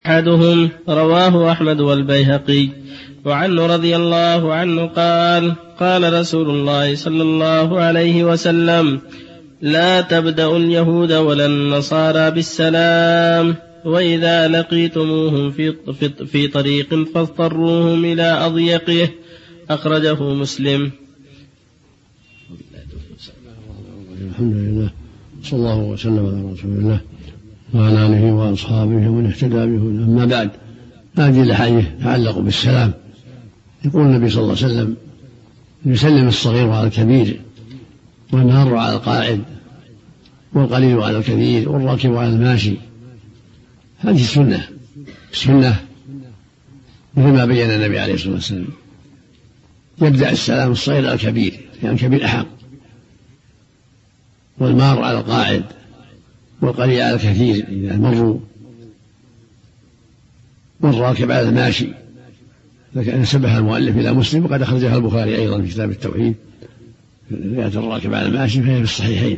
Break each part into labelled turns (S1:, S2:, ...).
S1: أحدهم رواه أحمد والبيهقي. وعنه رضي الله عنه قال: قال رسول الله صلى الله عليه وسلم: لا تبدأوا اليهود ولا النصارى بالسلام، وإذا لقيتموهم في طريق فاضطروهم إلى أضيقه. أخرجه مسلم.
S2: الحمد لله، صلى الله وسلم على رسول الله وعلى آله وأصحابه ومن اهتدى بهداه. أما بعد، هذه الأحاديث تتعلق بالسلام. يقول النبي صلى الله عليه وسلم: يسلم الصغير على الكبير، والمار على القاعد، والقليل على الكثير، والراكب على الماشي. هذه السنة مثل ما بين النبي عليه الصلاة والسلام. يبدأ السلام الصغير على الكبير، يعني الكبير أحق، والمار على القاعد، والقليل على الكثير إذا مروا، والراكب على الماشي. لكن نسبها المؤلف إلى مسلم، وقد أخرجها البخاري أيضا في كتاب التوحيد. رواية الراكب على الماشي فهي في الصحيحين.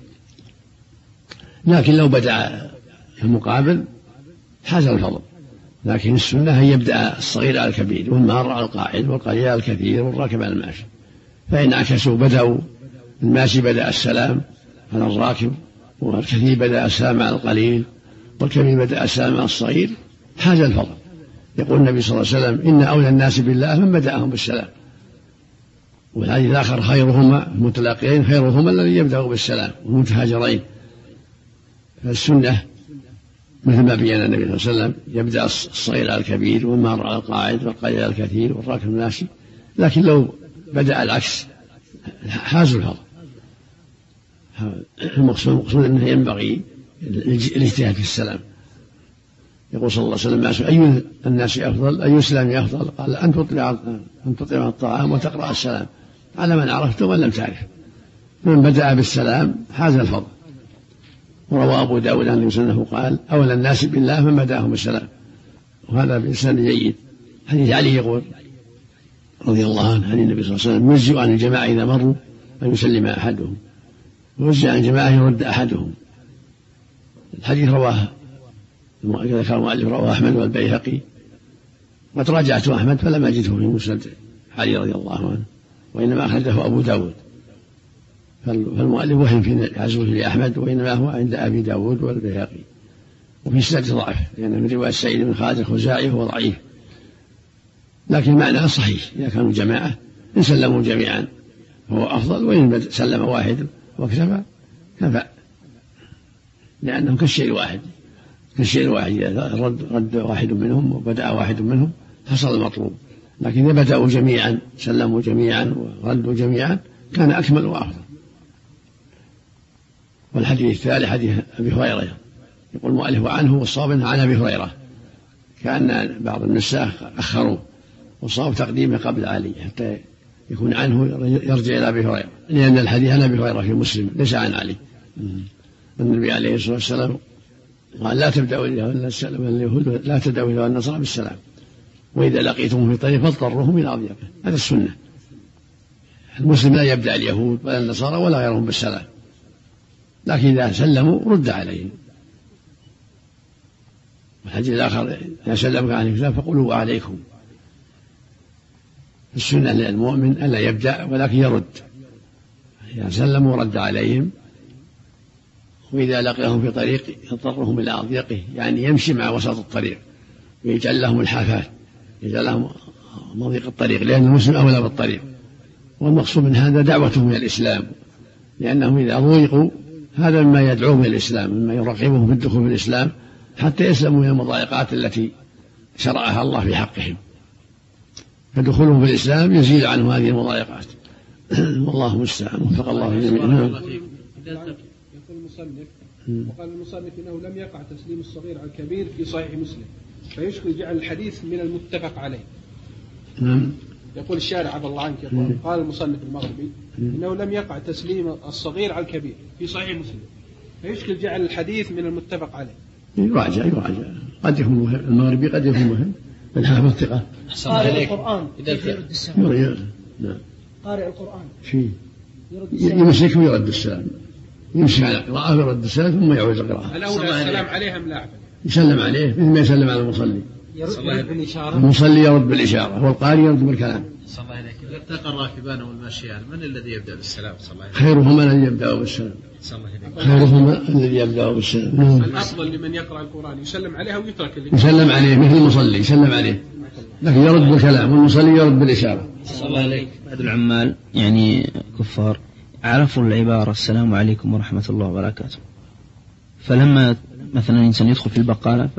S2: لكن لو بدأ في المقابل حاز الفضل، لكن السنة هي يبدأ الصغير على الكبير، والمار على القاعد، والقليل على الكثير، والراكب على الماشي. فإن عكسوا بدأوا الماشي بدأ السلام على الراكب، والكثير بدأ السلام على القليل، والكبير بدأ السلام على الصغير، حاز الفضل. يقول النبي صلى الله عليه وسلم: إن أولى الناس بالله من بدأهم بالسلام. والحديث الآخر: خيرهما المتلاقيين خيرهما الذي يبدأ بالسلام، والمتهاجرين. فالسنة مثل ما بين النبي صلى الله عليه وسلم: يبدأ الصغير على الكبير، والمار على القاعد، والقليل على الكثير، والراكب الماشي. لكن لو بدأ العكس حاز الفضل. المقصود أنه ينبغي الاجتهاد في السلام. يقول صلى الله عليه وسلم: أي الناس أفضل، أي الإسلام أفضل؟ قال: أن تطعم الطعام وتقرأ السلام على من عرفت ومن لم تعرف. من بدأ بالسلام حاز الفضل. وروى أبو داود عن مسنده قال: أولى الناس بالله من بدأهم بالسلام. وهذا بإسناد جيد. حديث علي يقول رضي الله عنه عن النبي صلى الله عليه وسلم: يجزئ عن الجماعة إذا مروا أن يسلم أحدهم، ويجزئ عن الجماعة يرد أحدهم. الحديث ذكر المؤلف رواه أحمد والبيهقي. قد راجعت أحمد فلم أجده في مسند علي رضي الله عنه، وإنما أخرجه أبو داود. فالمؤلف وهم في عزوه لأحمد، وإنما هو عند أبي داود والبيهقي. وفي سند ضعف، لأن من رواية سعيد بن خالد الخزاعي هو ضعيف، لكن معناه صحيح. إذا كانوا جماعة إن سلموا جميعا هو أفضل، وإن سلم واحد وكفى كفى، لأنهم كالشيء الواحد. إذا رد واحد منهم وبدأ واحد منهم حصل المطلوب. لكن إذا بدأوا جميعا سلموا جميعا وردوا جميعا كان أكمل وأفضل. والحديث الثالث حديث أبي هريرة، يقول المؤلف: عنه والصواب عن أبي هريرة، كأن بعض النساخ أخروا، والصواب تقديمه قبل علي حتى يكون عنه يرجع إلى أبي هريرة، لأن الحديث عن أبي هريرة في مسلم ليس عن علي. النبي عليه الصلاة والسلام قال: لا تبدأوا اليهود لا تدعوا إلى النصارى بالسلام، وإذا لقيتم في طريق فاضطروهم إلى أضيقه. هذا السنة. المسلم لا يبدأ اليهود ولا النصارى ولا غيرهم بالسلام، لكن إذا سلموا رد عليهم. والحديث الآخر: إذا سلمك عن الكتاب فقولوا وعليكم. السنة للمؤمن ألا يبدأ ولكن يرد. إذا سلموا رد عليهم، وإذا لقيهم في طريق يضطرهم إلى أضيقه، يعني يمشي مع وسط الطريق ويجعل لهم الحافات، يجعل لهم مضيق الطريق، لأن المسلم أولى بالطريق. والمقصود من هذا دعوتهم إلى الإسلام، لأنهم إذا ضيقوا هذا مما يدعوهم إلى الإسلام، مما يرغبهم في الدخول في الإسلام حتى يسلموا من المضايقات التي شرعها الله في حقهم. فدخولهم في الإسلام يزيل عنهم هذه المضايقات. والله المستعان، وفق الله جميعا.
S3: وقال المصنف إنه لم يقع تسليم الصغير على الكبير في صحيح مسلم، فيشكل جعل الحديث من المتفق عليه. يقول الشارع عبد الله عنك، قال المصنف المغربي إنه لم يقع تسليم الصغير على الكبير في صحيح مسلم، فيشكل جعل الحديث من المتفق عليه.
S2: يراجع قد يكون مهم، المغربي قد يكون مهم، الحافظ الثقة.
S4: قارئ القرآن يرد السلام. قارئ القرآن
S2: يمسك ويرد السلام، يمسك على القراءة ويرد السلام ثم يعود القراءة.
S3: الأولى السلام عليها لا؟
S2: يسلم عليه مثل ما يسلم على المصلي. المصلي يرد بالإشارة والقارئ يرد بالكلام.
S5: صلى الله عليك. إذا التقى الراكبان والماشيان من الذي يبدأ بالسلام؟ صلى الله عليه.
S2: خيرهما الذي يبدأ بالسلام. خيرهما الذي يبدأ بالسلام.
S3: الأفضل لمن يقرأ القرآن يسلم عليه أو يترك
S2: يسلم عليه مثل المصلي يسلم عليه، لكن يرد بالكلام والمصلي يرد بالإشارة.
S1: صلى الله عليك.
S6: بعض العمال يعني كفار عرفوا العبارة السلام عليكم ورحمة الله وبركاته، فلما مثلا إنسان يدخل في البقالة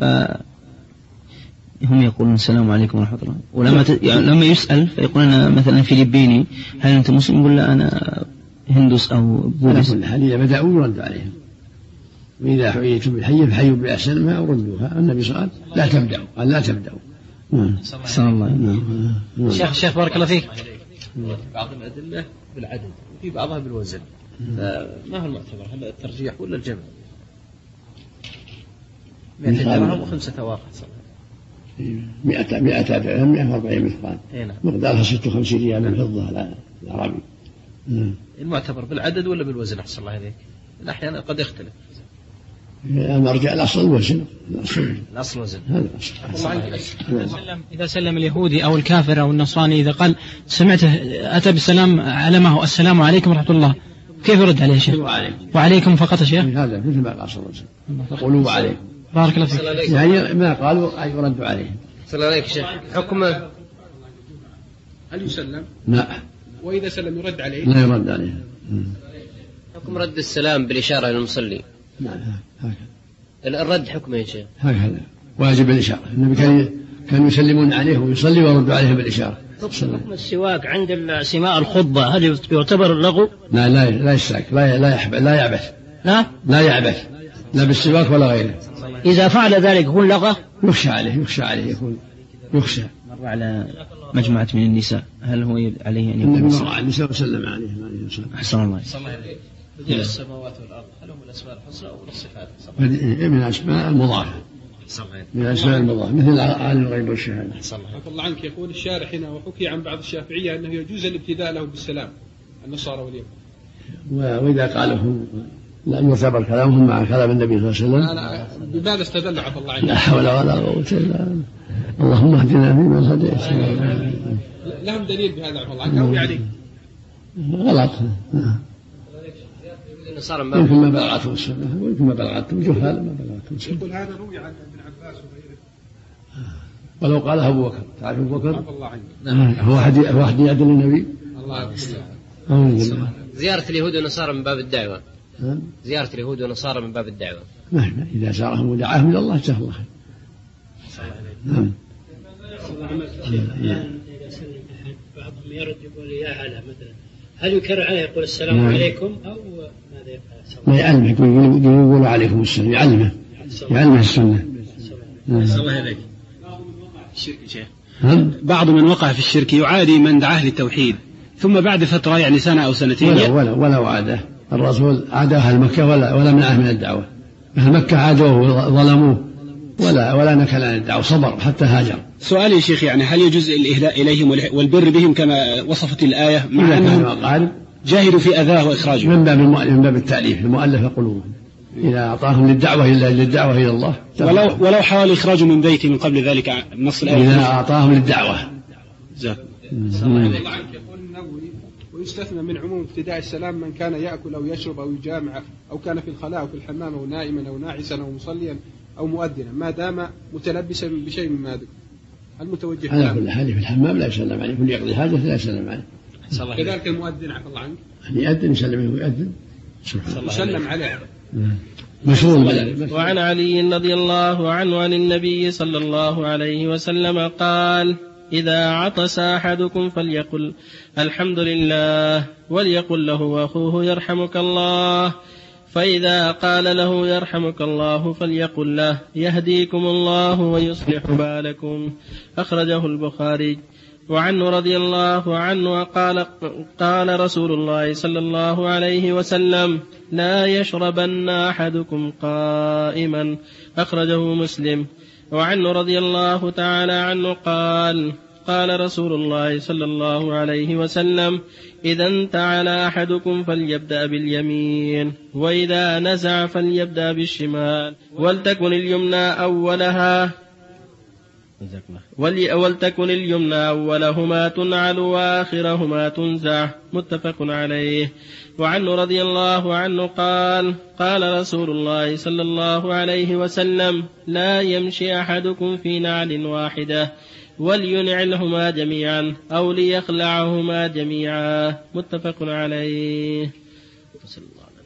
S6: هم يقولون السلام عليكم ورحمة الله، ولما لما يسأل فيقول أنا مثلا فيلبيني هل أنت مسلم؟ يقول لا أنا هندوس أو بوذيست.
S2: على كل حال إذا بدأوا يرد عليهم، وإذا حييتم بالحية فحيوا بأحسن ما ردوها. النبي صلى الله عليه وسلم لا تبدأوا، قال لا تبدأوا.
S6: صلى الله عليه وسلم.
S1: شيخ بارك الله فيك.
S5: بعض الأدلة بالعدد وفي بعضها بالوزن، فما هو المعتبر؟ هل الترجيح ولا الجمع؟ 200 درهم و5 أواقع
S2: 100 درهم 140 مثقال، مقدارها 56 ريال من فضة العربي.
S5: المعتبر بالعدد ولا بالوزن؟ أحسن الله عليك. أحيانا قد يختلف.
S2: المرجع الأصل الوزن.
S5: الأصل وزن.
S2: هذا
S4: الأصل. إذا سلم اليهودي أو الكافر أو النصراني إذا قال سمعته أتى بالسلام علمه السلام عليكم ورحمة الله، كيف يرد عليه شيخ؟
S2: وعليكم
S4: فقط يا شيخ.
S2: هذا مثل ما قال صلى الله عليه وسلم تقولوا وعليكم.
S4: بارك الله فيك.
S2: يعني ما قالوا أي يرد عليه.
S1: صلى الله عليك شيخ. حكمه
S3: هل يسلم؟
S2: لا.
S3: وإذا سلم يرد عليه؟
S2: لا يرد عليه.
S1: حكم رد السلام بالإشارة للمصلي.
S2: نعم هكذا.
S1: الرد حكمه يا شيخ.
S2: هكذا واجب الإشارة. النبي كانوا يسلمون عليه ويصلي ويرد عليه بالإشارة.
S1: حكم السواك عند سماع الخطبة هل يعتبر لغو؟
S2: لا يساك، لا يعبث. لا يعبث لا بالسواك ولا غيره.
S1: إذا فعل ذلك يكون لغة؟
S2: يخشى عليه يكون يخشى.
S6: مر على مجموعة من النساء، هل هو عليه أن يكون
S2: النبي مر على النساء وسلم عليه.
S6: أحسن الله.
S5: بديل السماوات والأرض هل هم الأسماء الحسنى أو الصفات؟
S2: من الأسماء المضافة. من الأسماء المضافة مثل عالم الغيب والشهادة.
S3: عفى الله عنك. يقول الشارح هنا وحكي عن بعض الشافعية أنه يجوز الابتداء له بالسلام النصارى واليهود،
S2: وإذا قالهم لا يعتبر كلامهم مع كلام النبي صلى الله عليه
S3: وسلم. بماذا استدل عفى الله عنك؟
S2: لا حول ولا قوة إلا اللهم اهدنا فيمن هديت.
S3: لهم دليل بهذا عفى الله عنك أو يعني
S2: غلط. يمكن ما بلغته السنة ويمكن ما بلغته جهال ما بلغته السنة.
S3: يقول هذا روي عن ابن عباس وغيره.
S2: ولو قالها أبو بكر، تعرف أبو بكر؟
S3: عفى الله عنك.
S2: هو أحد يعدل النبي.
S3: الله
S1: زيارة اليهود والنصارى من باب الدعوة. زيارة اليهود والنصارى من باب الدعوة.
S2: مهما إذا زارهم ودعاهم إلى الله جزاه الله خير. نعم.
S7: بعضهم يرد يقول يا هلا مثلا، هل يكرر عليه يقول السلام عليكم أو ماذا يفعل؟
S2: ما يعلمه يقول عليكم السلام، يعلمه السنة.
S5: صلى الله عليك. الشرك شيخ. بعض من وقع في الشرك يعادي من دعاه للتوحيد، ثم بعد فترة يعني سنة أو سنتين
S2: ولا عاده. الرسول عاد أهل مكة ولا منعه من الدعوة. أهل مكة عادوه وظلموه ولا نكل عن الدعوة، صبر حتى هاجر.
S5: سؤالي يا شيخ، يعني هل يجوز الإهداء إليهم والبر بهم كما وصفت الآية مع أنهم جاهدوا في أذاه وإخراجه؟
S2: من باب التأليف المؤلف قلوبهم. إذا أعطاهم للدعوة إلى الله
S5: ولو حاول إخراجه من بيته من قبل ذلك نص الآية.
S2: إذا أعطاهم للدعوة.
S3: يقول النووي ويستثنى من عموم ابتداء السلام من كان يأكل أو يشرب أو يجامع أو كان في الخلاء أو في الحمام أو نائما أو ناعسا أو مصليا أو مؤذنا ما دام متلبسا بشيء مما ذكر. المتوجه
S2: على كل حال في الحمام لا يسلم عليه، كل يقضي حاجة لا يسلم عليه.
S3: كذلك المؤذن عفى الله عنك
S2: يؤذن يسلم ويؤذن
S3: يسلم عليه.
S1: وعن علي رضي الله عنه عن النبي صلى الله عليه وسلم قال: إذا عطس أحدكم فليقل الحمد لله، وليقل له أخوه يرحمك الله، فإذا قال له يرحمك الله فليقل له يهديكم الله ويصلح بالكم. أخرجه البخاري. وعنه رضي الله عنه قال رسول الله صلى الله عليه وسلم: لا يشربن أحدكم قائما. أخرجه مسلم. وعنه رضي الله تعالى عنه قال فقال رسول الله صلى الله عليه وسلم: إذا انتعل أحدكم فليبدأ باليمين، وإذا نزع فليبدأ بالشمال، ولتكن اليمنى أولهما تنعل وآخرهما تنزع. متفق عليه. وعنه رضي الله عنه قال: قال رسول الله صلى الله عليه وسلم: لا يمشي أحدكم في نعل واحدة، ولينعلهما جميعا أو ليخلعهما جميعا. متفق عليه.
S2: صلى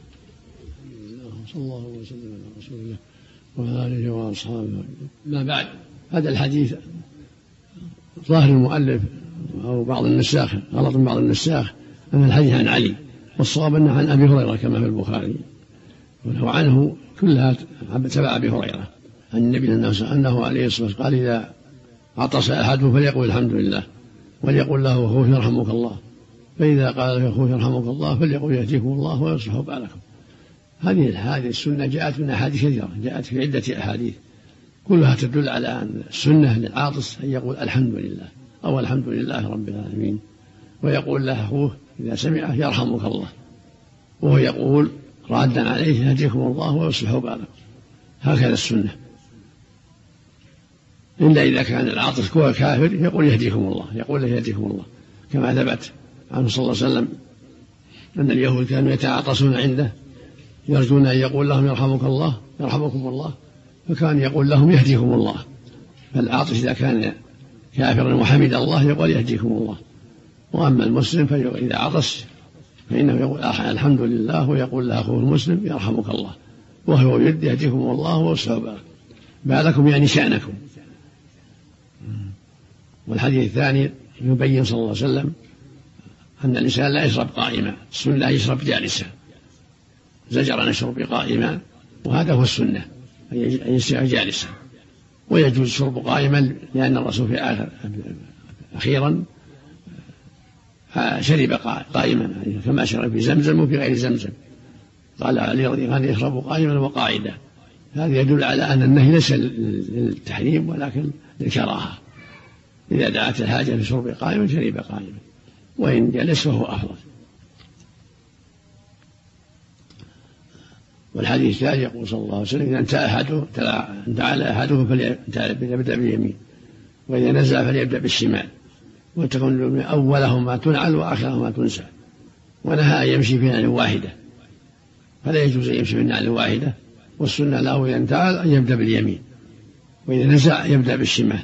S2: الله وسلم على رسول الله وعلى آله وأصحابه. ما بعد، هذا الحديث ظاهر المؤلف أو بعض النساخ غلط من بعض النساخ أن الحديث عن علي، والصواب أنه عن أبي هريرة كما في البخاري، ولو عنه كلها تبع أبي هريرة عن النبي أنه عليه الصلاة والسلام قال: إذا عطس أحدهم فليقول الحمد لله، وليقول له أخوه يرحمك الله، فإذا قال له أخوه يرحمك الله فليقول يهديكم الله ويصلح بالكم. هذه السنة جاءت من أحاديث كثيرة، جاءت في عدة أحاديث كلها تدل على أن السنة للعاطس أن يقول الحمد لله أو الحمد لله رب العالمين، ويقول له أخوه إذا سمعه يرحمك الله، وهو يقول رادا عليه يهديكم الله ويصلح بالكم. هكذا السنة، إلا إذا كان العاطس هو كافر يقول يهديكم الله، يقول له يهديكم الله، كما ثبت عنه صلى الله عليه وسلم أن اليهود كانوا يتعاطسون عنده يرجون أن يقول لهم يرحمك الله يرحمكم الله، فكان يقول لهم يهديكم الله. فالعاطس إذا كان كافرا وحمد الله يقول يهديكم الله. وأما المسلم فإذا عطس فإنه يقول الحمد لله، ويقول له أخوه المسلم يرحمك الله، وهو يرد يهديكم الله ويصلح بالكم يعني شأنكم. والحديث الثاني يبين صلى الله عليه وسلم أن الإنسان لا يشرب قائما، السنة يشرب جالسا، زجر أن يشرب قائما، وهذا هو السنة أن يشرب جالسا. ويجوز الشرب قائما لأن الرسول في أخيرا شرب قائما كما شرب في زمزم وفي غير زمزم. قال علي رضي الله عنه يشرب قائما وقاعدا. هذا يدل على أن النهي ليس للتحريم ولكن للكراهة، إذا دعت الحاجة في شرب قائما شرب قائما، وإن جلس فهو أفضل. والحديث الثاني يقول صلى الله عليه وسلم: إذا انتعل أحدكم فليبدأ باليمين، وإذا نزع فليبدأ بالشمال، وتكون أولهما تنعل وآخرهما تنزع. ونهى أن يمشي في نعل واحدة، فلا يجوز أن يمشي في نعل واحدة، والسنة له إذا انتعل أن يبدأ باليمين، وإذا نزع يبدأ بالشمال.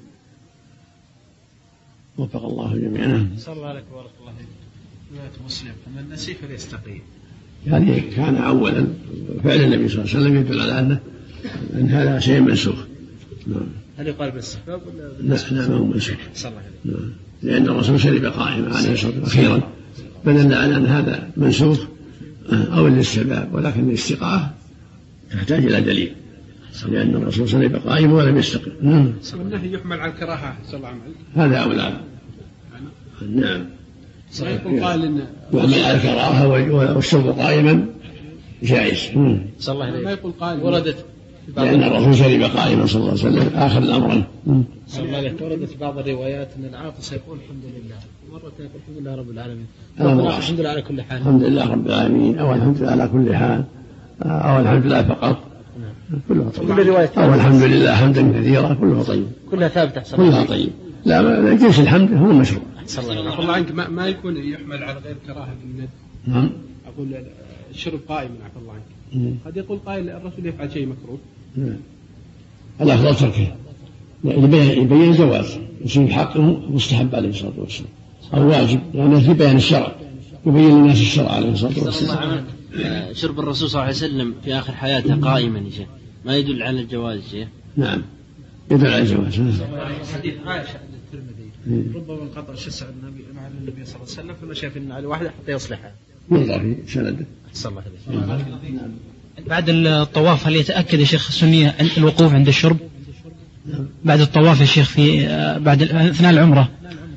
S2: وفق الله جميعا.
S3: صلى الله عليك ورحمة الله رواية مسلم: فمن نسي فليستقيم.
S2: يعني كان أولا فعل النبي صلى الله عليه وسلم يدل على أن هذا شيء منسوخ.
S3: هل يقال بالاستحباب ولا
S2: لا ما هو منسوخ، لأن الرسول شرب قائما عليه الصلاة والسلام أخيرا، فدل على أن هذا منسوخ أو الاستحباب، ولكن الاستقاء تحتاج إلى دليل، لأن الرسول شرب قائما ولم يستقم.
S3: والنهي يحمل على الكراهة صلى الله عليه وسلم،
S2: هذا أولى. نعم،
S3: يقول قال إن
S2: يحمل على الكراهة والشرب قائما جائز.
S3: صلى الله عليه وسلم ما يقول قال وردت
S2: لأن الرسول شرب قائما صلى الله عليه وسلم آخر الأمر.
S3: صلى الله عليه وسلم وردت في بعض الروايات أن العاطس يقول الحمد لله، ومرة يقول الحمد لله رب العالمين، الحمد لله على كل حال،
S2: الحمد لله رب العالمين، أو الحمد لله على كل حال، أو الحمد لله فقط، كلها طيب. أو الحمد لله حمدا كثيرا، كلها طيب،
S3: كلها ثابتة،
S2: كلها طيب. لا جنس الحمد هو المشروع.
S3: صلى الله عنك ما يكون يحمل على غير كراهة الند.
S2: نعم.
S3: أقول الشرب قائما عفى الله عنك. قد يقول قائل الرسول يفعل شيء مكروه.
S2: الأفضل تركه، يبين الجواز، يصير حقه مستحب عليه الصلاة والسلام أو واجب، لأنه في بيان الشرع، يبين للناس الشرع عليه الصلاة والسلام.
S8: شرب الرسول صلى الله عليه وسلم في آخر حياته قائما يا شيخ، ما يدل على الجواز شيخ؟
S2: نعم يدل على الجواز.
S3: حديث عائشة الترمذي: ربما انقطع شسع النبي مع النبي صلى الله عليه وسلم فمشى في النعل واحدة حتى يصلحها.
S2: ينظر في سنده.
S3: صلى الله عليه وسلم.
S4: بعد الطواف هل يتأكد يا شيخ السنية الوقوف عند الشرب؟ بعد الطواف يا شيخ في بعد أثناء العمرة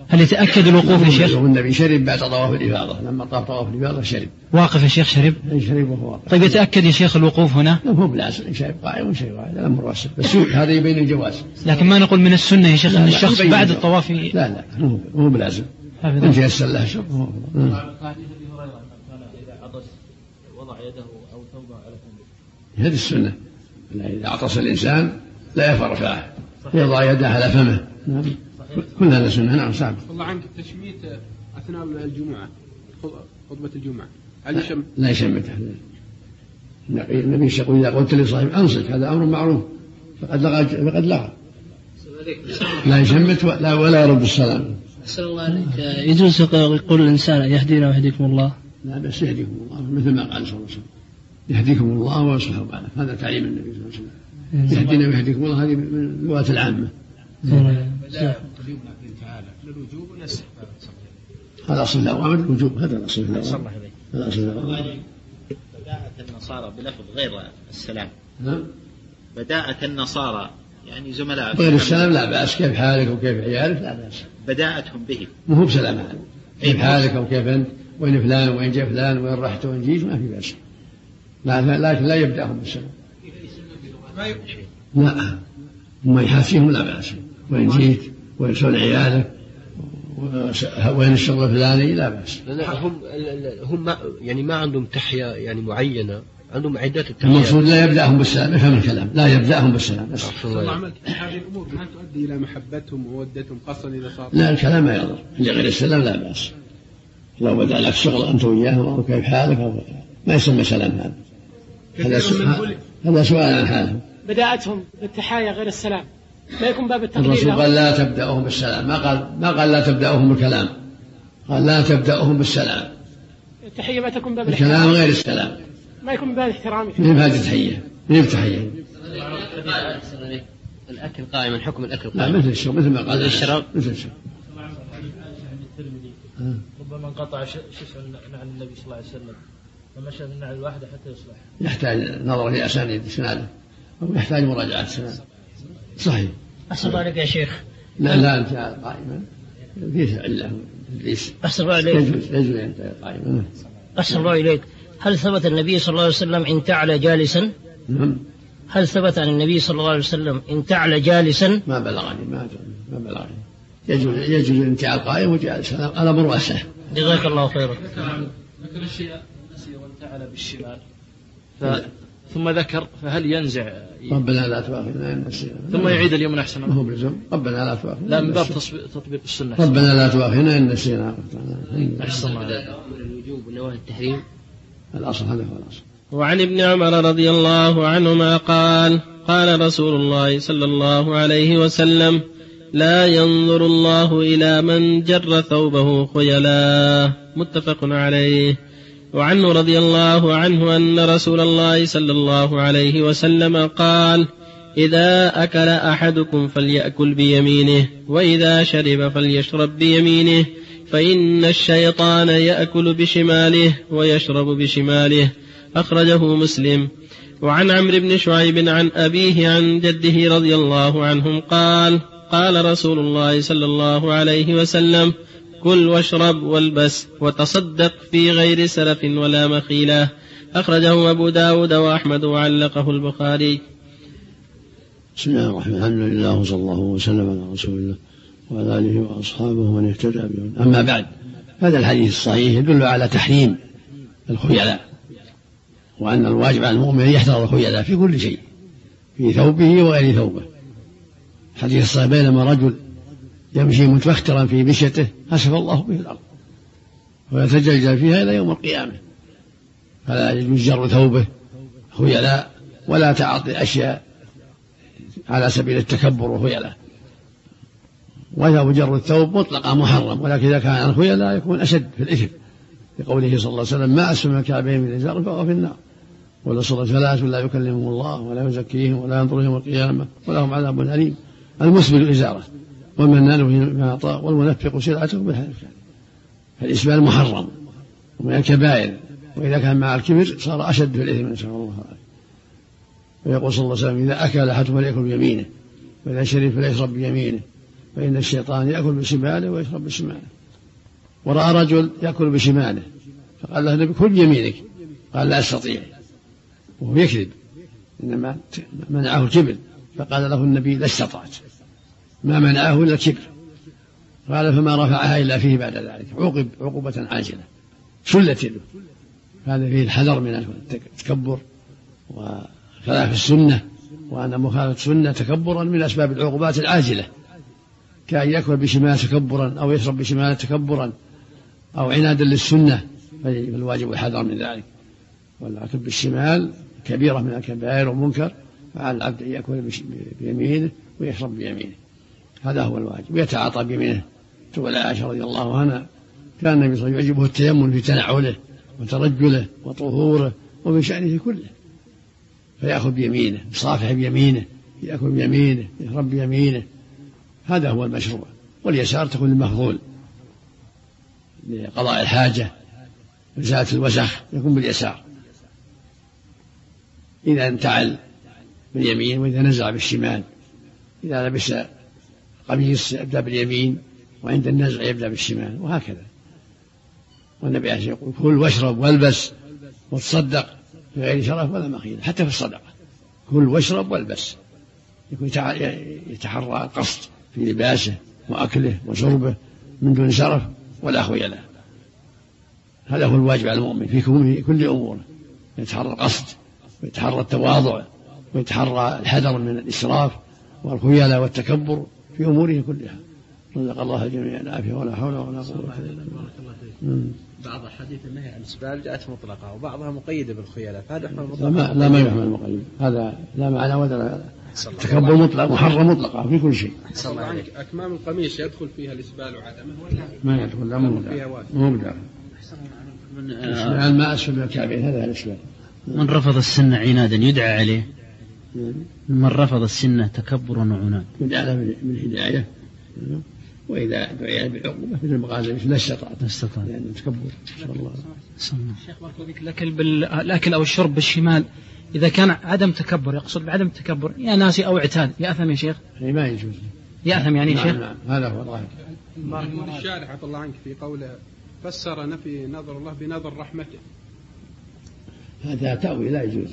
S4: هل يتأكد الوقوف يا شيخ؟
S2: والنبي شرب بعد طواف الإفاضة، لما طاف طواف الإفاضة شرب.
S4: واقف يا شيخ شرب؟
S2: شرب وهو واقف.
S4: طيب يتأكد يا شيخ الوقوف هنا؟
S2: لا مو بلازم، شيء قائم وشيء قاعد، الأمر واسع، بس هذا يبين الجواز.
S4: لكن ما نقول من السنة يا شيخ أن الشخص بعد الطواف.
S2: لا مو بلازم. إن تيسر له شرب.
S9: حديث أبي هريرة كان إذا عطس وضع يده أو ثوبه على فمه.
S2: هذه السنة. إذا عطس الإنسان لا يرفع رفعه، يضع يده على فمه. نعم. كل هذا سنة. نعم صعب.
S3: والله عنك التشميت أثناء الجمعة، خطبة الجمعة، هل يشمت؟
S2: لا يشمت. النبي يقول إذا قلت لصاحب أنصت، هذا أمر معروف، فقد لغى. لا يشمت ولا يرد السلام.
S10: أحسن الله عليك. يجوز يقول الإنسان يهدينا ويهديكم الله؟
S2: لا بس يهديكم الله، مثل ما قال صلى الله عليه وسلم يهديكم الله ويصلح بالكم، هذا تعليم النبي صلى الله عليه وسلم. يهدينا ويهديكم الله هذه من اللغات العامة. هذا أصل الأوامر الوجوب، هذا الأصل الأوامر. هذا أصل الأوامر.
S11: بداءة النصارى بلفظ غير السلام.
S2: نعم.
S11: بداءة النصارى يعني زملاء
S2: غير السلام لا بأس، كيف حالك وكيف عيالك لا بأس.
S11: بداءتهم به
S2: مو بسلام هذا، كيف حالك وكيف أنت، وين فلان وين جاء فلان وين رحت وين جيت، ما في بأس. لكن لا يبدأهم بالسلام. لا وما يحاسيهم لا بأس، وين جيت وين شلون عيالك وين الشغل الفلاني لا بأس.
S12: هم يعني ما عندهم تحية يعني معينة، عندهم عدات التحيات.
S2: المقصود لا يبدأهم بالسلام، افهم الكلام، لا يبدأهم بالسلام.
S3: الله عملت هذه الأمور هل تؤدي إلى محبتهم وودتهم خاصة إذا صار؟
S2: لا الكلام ما يضر، لغير السلام لا بأس. لو بدأ لك شغل أنت وياهم أو كيف حالك أو ما يسمى سلام هذا. هذا سؤال عن حالهم.
S13: بدأتهم بالتحايا غير السلام ما يكون باب التقليد.
S2: الرسول قال لا تبدأهم بالسلام، ما قال لا تبدأهم بالكلام، قال لا تبدأهم بالسلام.
S13: التحية ما تكون باب
S2: الكلام غير السلام،
S13: ما يكون باب احترامي.
S2: من هذه التحية، من التحية.
S8: الأكل قائما، حكم الأكل
S2: قائما. لا مثل الشرب، مثل ما قال
S8: الشراب
S2: مثل الشرب.
S9: ربما انقطع شيء عن النبي صلى الله عليه وسلم فمشى بالنعل الواحدة حتى يصلح.
S2: يحتاج نظر في أسانيد سناده أو يحتاج مراجعة سناده. صحيح.
S10: أحسن الله عليك يا شيخ.
S2: لا أنت قائما فيه علة.
S10: أحسن الله عليك.
S2: يجوز أنت قائما.
S10: أحسن الله إليك. هل ثبت النبي صلى الله عليه وسلم إن تعلى جالسا؟
S2: نعم.
S10: هل ثبت عن النبي صلى الله عليه وسلم إن تعلى جالسا؟
S2: ما بلغني. يجوز الانتعال قائم وجعل السلام على مروسه.
S10: جزاك الله خيرا.
S9: ذكر الشيء نسي وانتعل بالشمال ثم ذكر فهل ينزع
S2: ربنا لا تؤاخذنا إن نسينا
S9: ثم يعيد اليمنى أحسن
S2: ما هو بلزم ربنا لا تؤاخذنا
S9: لا من باب تطبيق السنة
S2: ربنا لا تؤاخذنا إن نسينا
S8: أحسن الله الوجوب ونواهي التحريم
S2: الأصل هذا هو الأصل.
S1: وعن ابن عمر رضي الله عنهما قال قال رسول الله صلى الله عليه وسلم لا ينظر الله إلى من جر ثوبه خيلا متفق عليه. وعنه رضي الله عنه أن رسول الله صلى الله عليه وسلم قال إذا أكل أحدكم فليأكل بيمينه وإذا شرب فليشرب بيمينه فإن الشيطان يأكل بشماله ويشرب بشماله أخرجه مسلم. وعن عمرو بن شعيب عن أبيه عن جده رضي الله عنهم قال قال رسول الله صلى الله عليه وسلم كل واشرب والبس وتصدق في غير سلف ولا مخيلة أخرجه أبو داود وأحمد وعلقه البخاري.
S2: بسم الله الرحمن الرحيم الحمد لله وصلى الله وسلم على رسول الله وعلى آله وأصحابه ومن اهتدى بهم. أما بعد هذا الحديث الصحيح يدل على تحريم الخيلاء وأن الواجب على المؤمن يحذر الخيلاء في كل شيء في ثوبه وغير ثوبه. حديث الصحيح بينما رجل يمشي متوخترا في مشيته خسف الله به الأرض ويتجلجل فيها إلى يوم القيامة. فلا يجوز جر ثوبه خيلاء ولا تعاطي أشياء على سبيل التكبر وخيلاء. وجب جر الثوب مطلقا محرم ولكن إذا كان عن خيلاء يكون أشد في الإثم لقوله صلى الله عليه وسلم ما أسفل من الكعبين من الإزار فهو في النار. والرسول ثلاث لا يكلمهم الله ولا يزكيهم ولا ينظر يوم القيامة ولهم عذاب أليم المسبل إزاره والمنان بما أعطاه والمنفق سلعته بالحلف. فالإسبال محرم ومن الكبائر وإذا كان مع الكبر صار أشد في الإثم نسأل الله عليه. ويقول صلى الله عليه وسلم إذا أكل أحدكم فليأكل بيمينه وإذا شرب فليشرب بيمينه فإن الشيطان يأكل بشماله ويشرب بشماله. ورأى رجل يأكل بشماله فقال له النبي كل بيمينك، قال لا أستطيع، وهو يكذب، إنما منعه الكبر، فقال له النبي لا استطعت، ما منعه إلا الكبر. قال فما رفعها إلا فيه بعد ذلك، عوقب عقوبة عاجلة شلت يده. هذا فيه الحذر من التكبر وخلاف السنة، وأن مخالفة السنة تكبرا من أسباب العقوبات العاجلة، كأن يأكل بشمال تكبرا أو يشرب بشمال تكبرا أو عنادا للسنة، فالواجب الحذر من ذلك. والأكل بالشمال كبيرة من الكبائر ومنكر، فعلى العبد أن يأكل بيمينه ويشرب بيمينه، هذا هو الواجب، ويتعاطى بيمينه. تقول عائشة رضي الله عنها كان النبي صلى الله عليه وسلم يعجبه التيمم في تنعله وترجله وطهوره ومن شأنه كله، فيأخذ بيمينه، يصافح بيمينه، يأكل بيمينه، يشرب بيمينه، هذا هو المشروع. واليسار تكون المفضول لقضاء الحاجة وإزالة الوسخ، يكون باليسار. إذا انتعل باليمين، وإذا نزع بالشمال. إذا لبس قميص يبدأ باليمين، وعند النزع يبدأ بالشمال، وهكذا. والنبي عليه الصلاة والسلام يقول كل واشرب والبس وتصدق بغير شرف ولا مخيلة، حتى في الصدقة كل واشرب والبس، يكون يتحرى القصد في لباسه وأكله وشربه من دون شرف ولا خيلة. هذا هو الواجب على المؤمن في كل أموره، يتحرى القصد ويتحرى التواضع ويتحرى الحذر من الإسراف والخيلة والتكبر في أموره كلها. رزق الله الجميع العافية ولا حول ولا قوة إلا بالله.
S8: بعض أحاديث النهي عن الإسبال جاءت مطلقة وبعضها مقيدة بالخيلاء، فهذا يحمل مطلقة؟
S2: لا ما يحمل مقيد، هذا لا معنى ولا تكبر مطلق، محرم مطلقة في كل شيء.
S3: أكمام القميص يدخل فيها الإسبال وعدمه ولا
S2: ما يدخل؟ لا مبدع. الإسبال ما أسفل من الكعبين، هذا الإسبال.
S6: من رفض السنة عنادا يدعى عليه، من رفض السنة تكبرا وعناد
S2: يدعى له بالهداية، وإذا دعي بالعقوبة مثل المغازل مثل لا استطاع يعني تكبر. إن شاء الله.
S4: شيخ بارك الله، الأكل أو الشرب بالشمال إذا كان عدم تكبر، يقصد بعدم التكبر يا ناسي أو اعتاد، يأثم يا شيخ؟
S2: ما يجوز،
S4: يأثم يعني.
S2: نعم
S4: شيخ
S2: نعم، هذا هو الراجح.
S3: الشارع عفى الله عنك في قوله فسر نفي نظر الله بنظر رحمته،
S2: هذا تأويل لا يجوز.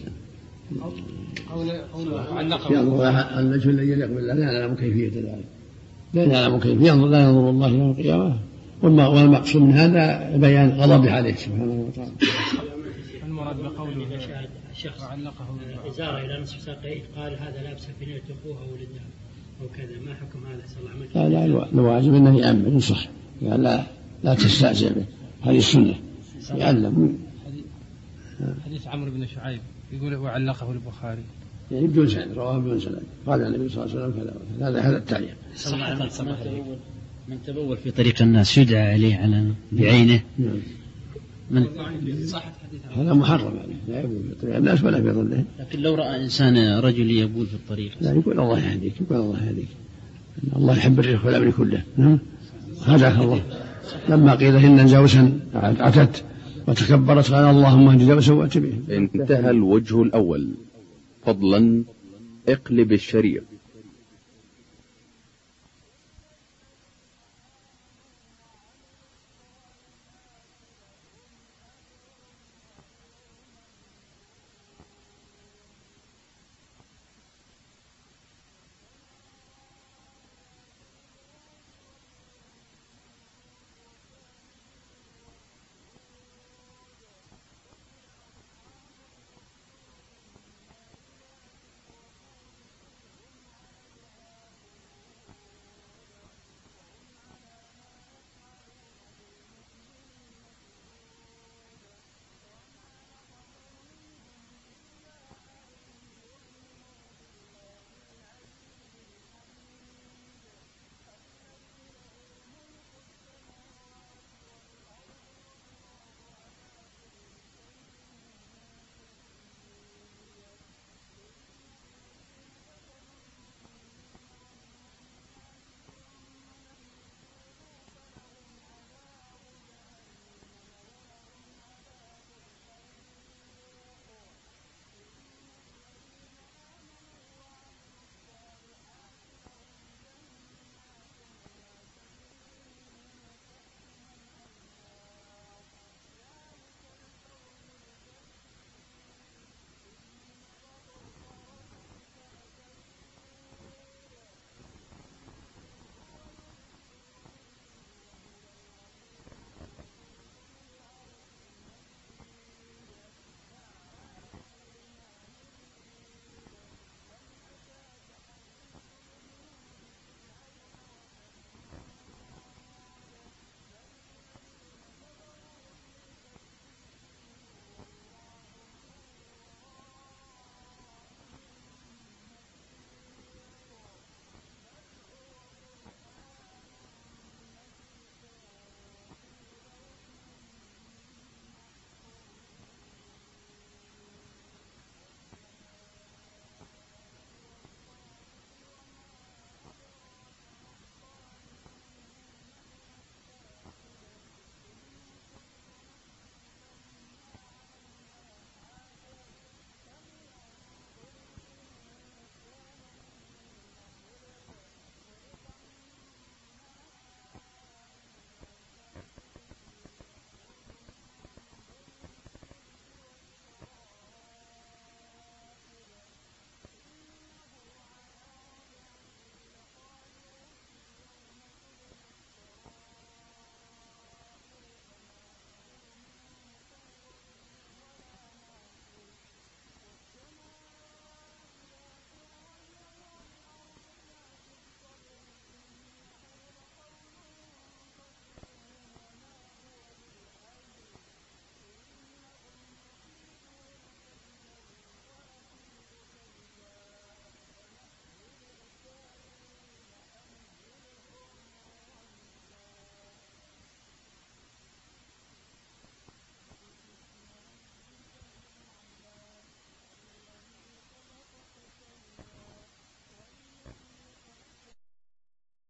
S3: علقه
S2: الوجه الذي يليق بالله لا يعلم كيفية ذلك، لا يعلم كيفية، لا ينظر الله يوم القيامة، والمقصود من هذا بيان غضبه عليه سبحانه وتعالى.
S13: المراد بقوله
S7: الشخص علقه إزارة إلى نصف ساقيه قال هذا لابس فينية أخوه ولدها أو كذا، ما حكم هذا؟ صلى الله عليه وسلم.
S2: لا الواجب أنه يأمن ينصح، يعني لا تستهزئ به، هذه السنة يعلم.
S3: حديث عمرو بن شعيب يقول وعلقه البخاري
S2: يعني بدون سند، رواه بدون سند، قال النبي صلى الله عليه وسلم كذا، هذا التعليق.
S6: من تبول في طريق الناس يدعى عليه على بعينه.
S2: هذا محرم عليه، لا يبول في طريق الناس ولا في ظلهم.
S6: لكن لو رأى إنسان رجل يبول في الطريق
S2: لا يقول الله يهديك، يقول الله يهديك، الله يحب الرزق والأمر كله. هداك الله. لما قيل إن زوجا عتت وتكبرت قال اللهم اهد زوجا وأت به.
S14: انتهى الوجه الأول. فضلا اقلب الشريط.